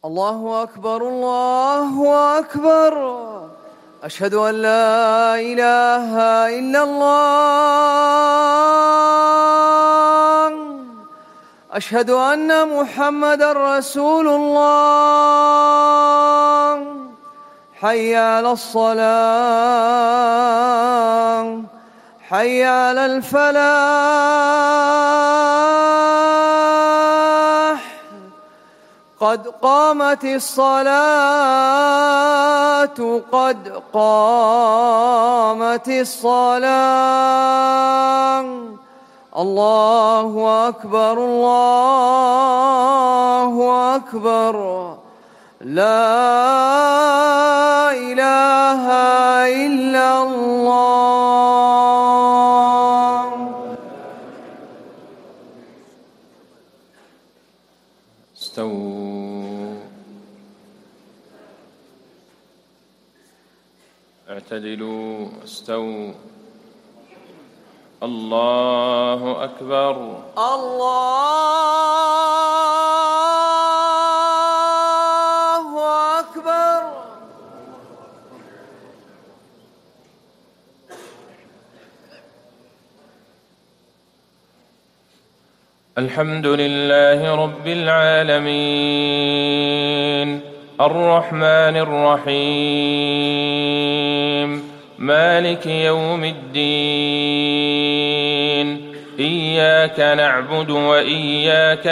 الله أكبر الله أكبر. أشهد أن لا إله إلا الله. أشهد أن محمدًا رسول الله. حي على الصلاة، حي على الفلاح. قد قامت الصلاة، قد قامت الصلاة. الله أكبر الله أكبر. لا إله إلا الله. استووا، اعتدلوا، استووا. الله أكبر الله أكبر. الحمد لله رب العالمين، الرحمن الرحيم، مالك يوم الدين. إياك نعبد وإياك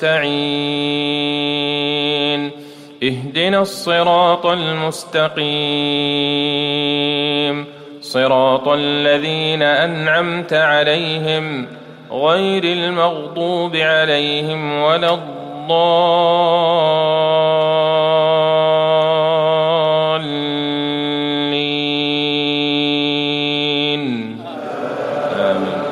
نستعين. اهدنا الصراط المستقيم، صراط الذين أنعمت عليهم غير المغضوب عليهم ولا الضالين. آمين.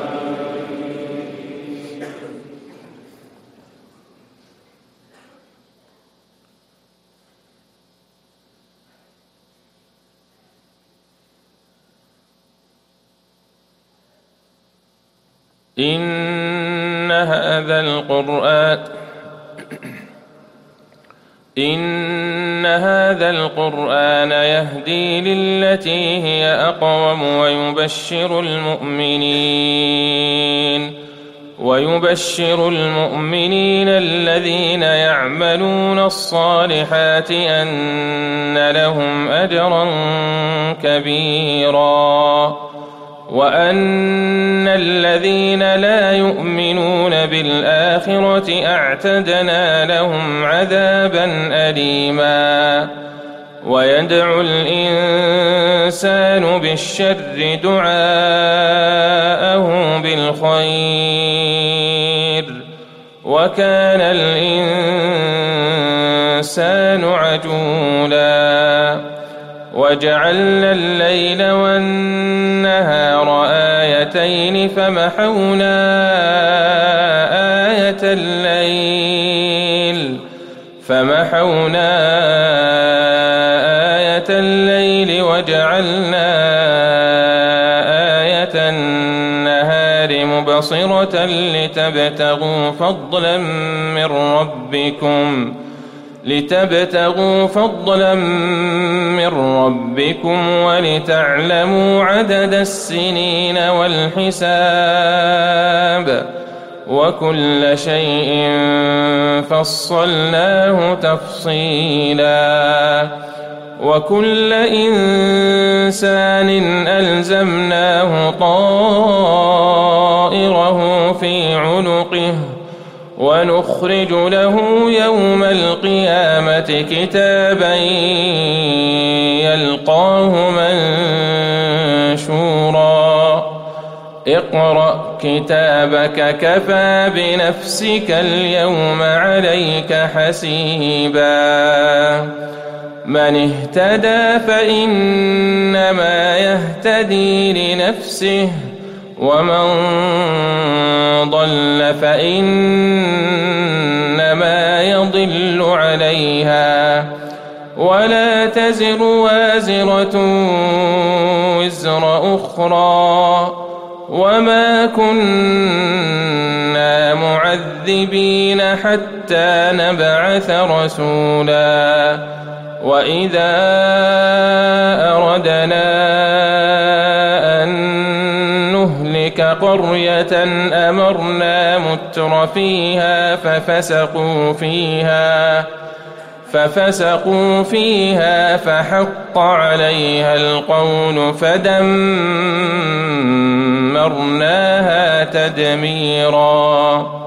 إن هذا القرآن يهدي للتي هي أقوم ويبشر المؤمنين الذين يعملون الصالحات أن لهم أجرا كبيرا، وأن الذين لا يؤمنون بالآخرة أعتدنا لهم عذابا أليما. ويدعو الإنسان بالشر دعاءه بالخير، وكان الإنسان عجولا. وجعلنا الليل والنهار آيتين، فمحونا آية الليل وجعلنا آية النهار مبصرة لتبتغوا فضلا من ربكم ولتعلموا عدد السنين والحساب، وكل شيء فصلناه تفصيلا. وكل إنسان ألزمناه طائره في عنقه، ونخرج له يوم القيامة كتابا يلقاه منشورا. اقرأ كتابك كفى بنفسك اليوم عليك حسيبا. من اهتدى فإنما يهتدي لنفسه، ومن ضل فإنما يضل عليها، ولا تزر وازرة وزر أخرى، وما كنا معذبين حتى نبعث رسولا وإذا أردنا أن نهلك قرية أمرنا متر فيها ففسقوا فيها فحق عليها القول فدمرناها تدميرا.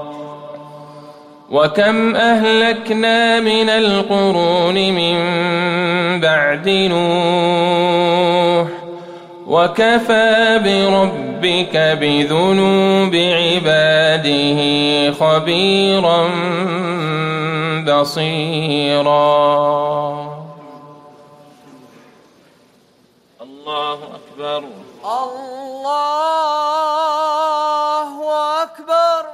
وكم أهلكنا من القرون من بعد نوح وكفى بربك بذنوب عباده خبيرا بصيرا. الله أكبر. الله أكبر.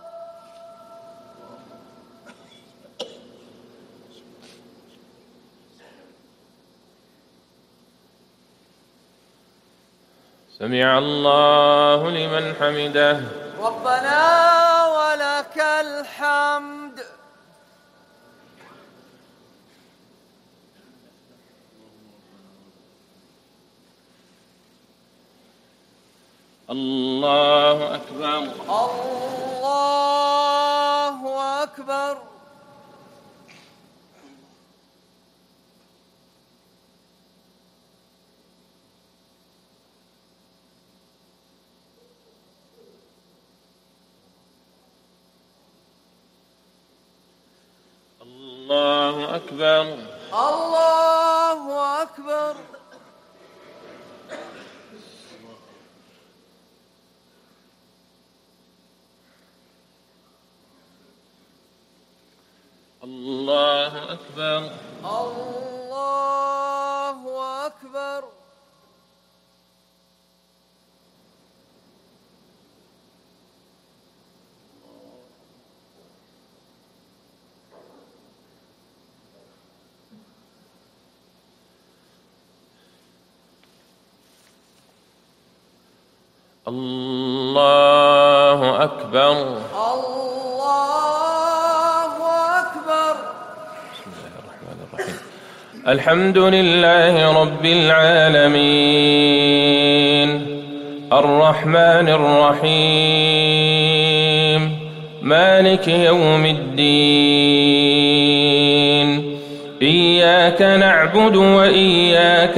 سمع الله لمن حمده. ربنا ولك الحمد. الله أكبر. الله أكبر. الله أكبر. الله أكبر. الله أكبر. الله أكبر. الله أكبر. الله أكبر. بسم الله الرحمن الرحيم. الحمد لله رب العالمين الرحمن الرحيم مالك يوم الدين إياك نعبد وإياك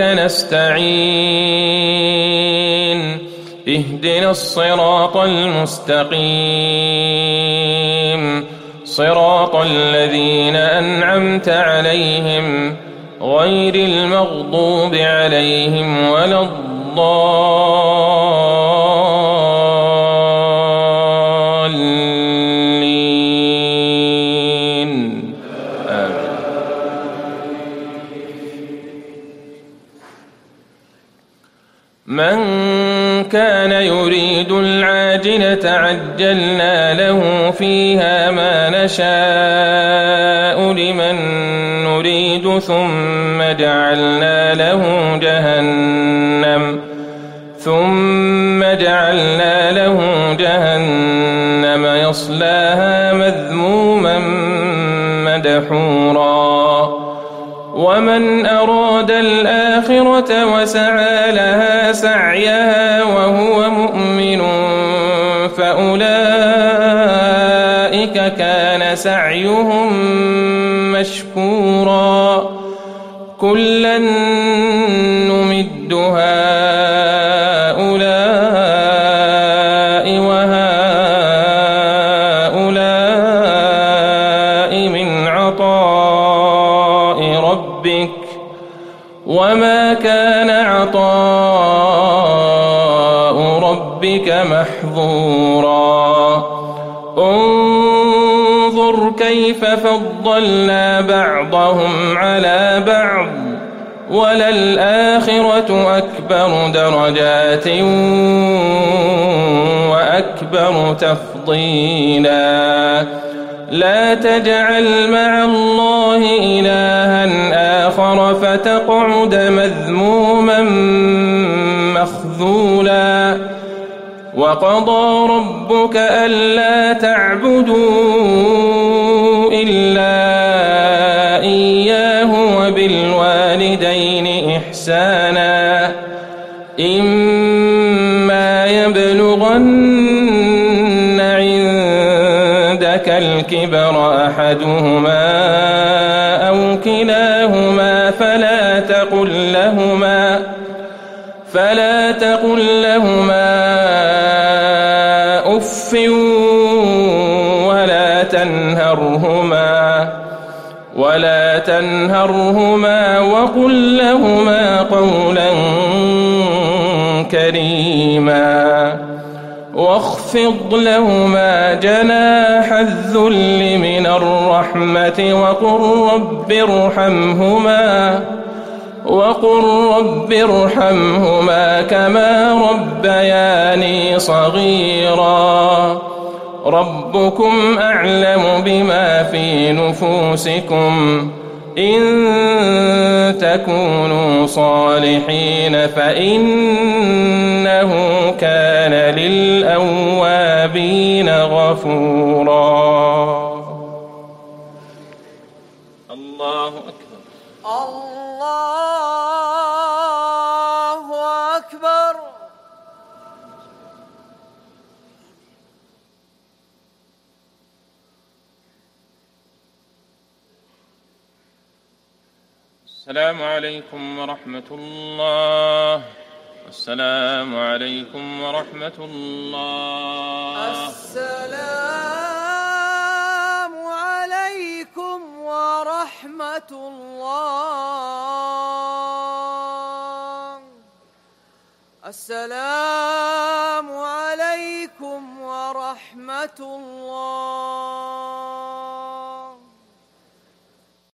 نستعين اهدنا الصراط المستقيم صراط الذين أنعمت عليهم غير المغضوب عليهم ولا الضالين آمين. من كان يريد العاجلة عجلنا له فيها ما نشاء لمن نريد ثم جعلنا له جهنم يصلاها مذموما مدحورا. ومن أراد الآخرة وسعى لها سعيها وهو مؤمن فأولئك كان سعيهم مشكورا. كلا نمد هؤلاء وهؤلاء من عطاء ربك وما كان عطاء ربك محظورا. انظر كيف فضلنا بعضهم على بعض وللآخرة أكبر درجات وأكبر تفضيلا. لا تجعل مع الله إلها آخر فتقعد مذموما مخذولا. وقضى ربك ألا تعبدوا إلا إياه وبالوالدين إحسانا إما يبلغن عندك الكبر أحدهما أو كلاهما فلا تقل لهما أف ولا تنهرهما وقل لهما قولا كريما واخفض لهما جناح الذل من الرحمة وقل رب ارحمهما كما ربياني صغيرا ربكم أعلم بما في نفوسكم إن تكونوا صالحين فإنه كان للأوابين غفورا. الله أكبر. الله أكبر. السلام عليكم ورحمة الله. السلام عليكم ورحمة الله. السلام عليكم ورحمة الله. السلام عليكم ورحمة الله.